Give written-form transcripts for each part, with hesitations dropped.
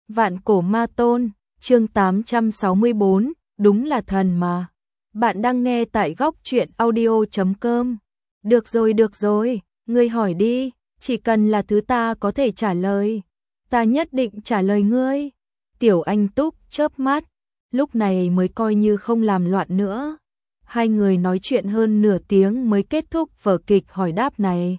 Vạn cổ ma tôn, chương 864, đúng là thần mà. Bạn đang nghe tại góc truyện audio.com. Được rồi, ngươi hỏi đi, chỉ cần là thứ ta có thể trả lời. Ta nhất định trả lời ngươi. Tiểu Anh Túc chớp mắt, lúc này mới coi như không làm loạn nữa. Hai người nói chuyện hơn nửa tiếng mới kết thúc vở kịch hỏi đáp này.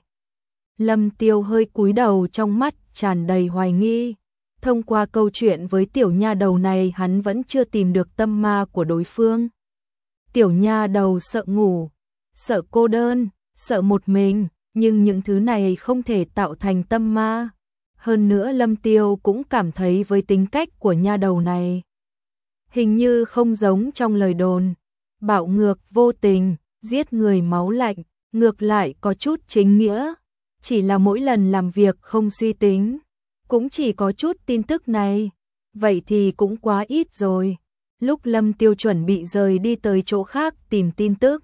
Lâm Tiêu hơi cúi đầu, trong mắt tràn đầy hoài nghi. Thông qua câu chuyện với tiểu nha đầu này, hắn vẫn chưa tìm được tâm ma của đối phương. Tiểu nha đầu sợ ngủ, sợ cô đơn, sợ một mình, nhưng những thứ này không thể tạo thành tâm ma. Hơn nữa Lâm Tiêu cũng cảm thấy với tính cách của nha đầu này, hình như không giống trong lời đồn, bạo ngược vô tình, giết người máu lạnh, ngược lại có chút chính nghĩa. Chỉ là mỗi lần làm việc không suy tính, cũng chỉ có chút tin tức này, vậy thì cũng quá ít rồi. Lúc Lâm Tiêu chuẩn bị rời đi tới chỗ khác tìm tin tức.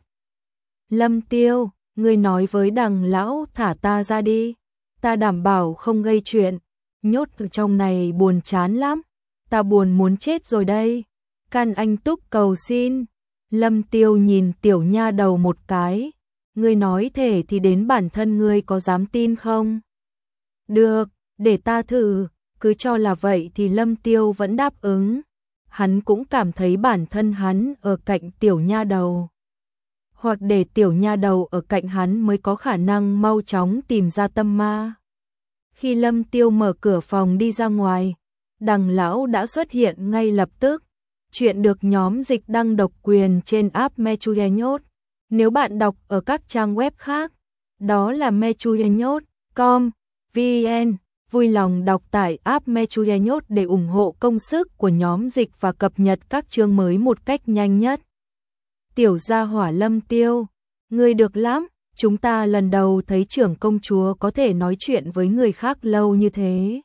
Lâm Tiêu, ngươi nói với đằng lão thả ta ra đi, ta đảm bảo không gây chuyện, nhốt ở trong này buồn chán lắm, ta buồn muốn chết rồi đây. Can Anh Túc cầu xin. Lâm Tiêu nhìn tiểu nha đầu một cái, ngươi nói thể thì đến bản thân ngươi có dám tin không? Được, để ta thử. Cứ cho là vậy thì Lâm Tiêu vẫn đáp ứng. Hắn cũng cảm thấy bản thân hắn ở cạnh tiểu nha đầu, hoặc để tiểu nha đầu ở cạnh hắn mới có khả năng mau chóng tìm ra tâm ma. Khi Lâm Tiêu mở cửa phòng đi ra ngoài, đằng lão đã xuất hiện ngay lập tức. Chuyện được nhóm dịch đăng độc quyền trên app Mechuyenyot. Nếu bạn đọc ở các trang web khác, đó là mechuyenyot.com, vn. Vui lòng đọc tải app Mechuyenyot để ủng hộ công sức của nhóm dịch và cập nhật các chương mới một cách nhanh nhất. Tiểu gia hỏa Lâm Tiêu, ngươi được lắm, chúng ta lần đầu thấy trưởng công chúa có thể nói chuyện với người khác lâu như thế.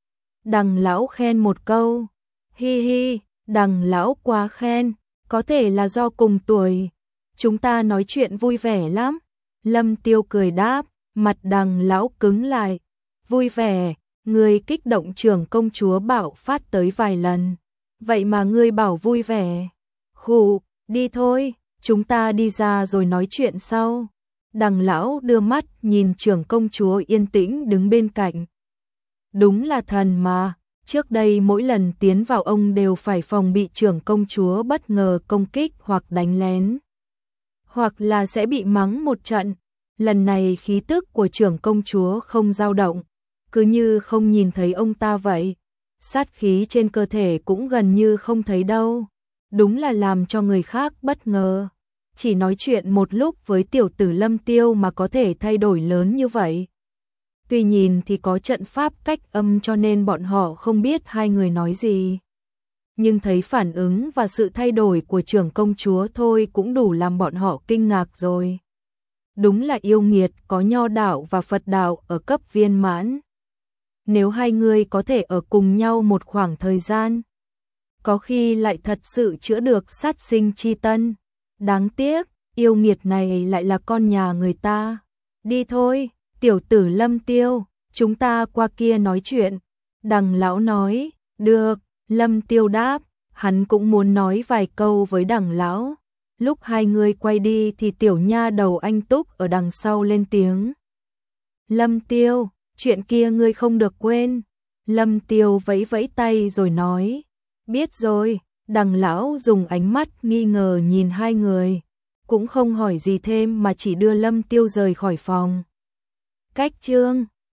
Đằng lão khen một câu. Hi hi, đằng lão quá khen, có thể là do cùng tuổi. Chúng ta nói chuyện vui vẻ lắm. Lâm Tiêu cười đáp, mặt đằng lão cứng lại. Vui vẻ, ngươi kích động trưởng công chúa bạo phát tới vài lần. Vậy mà ngươi bảo vui vẻ. Khụ, đi thôi, chúng ta đi ra rồi nói chuyện sau. Đằng lão đưa mắt nhìn trưởng công chúa yên tĩnh đứng bên cạnh. Đúng là thần mà, trước đây mỗi lần tiến vào ông đều phải phòng bị trưởng công chúa bất ngờ công kích hoặc đánh lén, hoặc là sẽ bị mắng một trận. Lần này khí tức của trưởng công chúa không dao động, cứ như không nhìn thấy ông ta vậy. Sát khí trên cơ thể cũng gần như không thấy đâu. Đúng là làm cho người khác bất ngờ. Chỉ nói chuyện một lúc với tiểu tử Lâm Tiêu mà có thể thay đổi lớn như vậy. Tuy nhìn thì có trận pháp cách âm cho nên bọn họ không biết hai người nói gì, nhưng thấy phản ứng và sự thay đổi của trưởng công chúa thôi cũng đủ làm bọn họ kinh ngạc rồi. Đúng là yêu nghiệt, có nho đạo và Phật đạo ở cấp viên mãn. Nếu hai người có thể ở cùng nhau một khoảng thời gian, có khi lại thật sự chữa được sát sinh chi tân. Đáng tiếc, yêu nghiệt này lại là con nhà người ta. Đi thôi, tiểu tử Lâm Tiêu, chúng ta qua kia nói chuyện. Đằng lão nói, được. Lâm Tiêu đáp, hắn cũng muốn nói vài câu với đằng lão. Lúc hai người quay đi thì tiểu nha đầu Anh Túc ở đằng sau lên tiếng. Lâm Tiêu, chuyện kia ngươi không được quên. Lâm Tiêu vẫy vẫy tay rồi nói, biết rồi. Đằng lão dùng ánh mắt nghi ngờ nhìn hai người, cũng không hỏi gì thêm mà chỉ đưa Lâm Tiêu rời khỏi phòng. Cách chương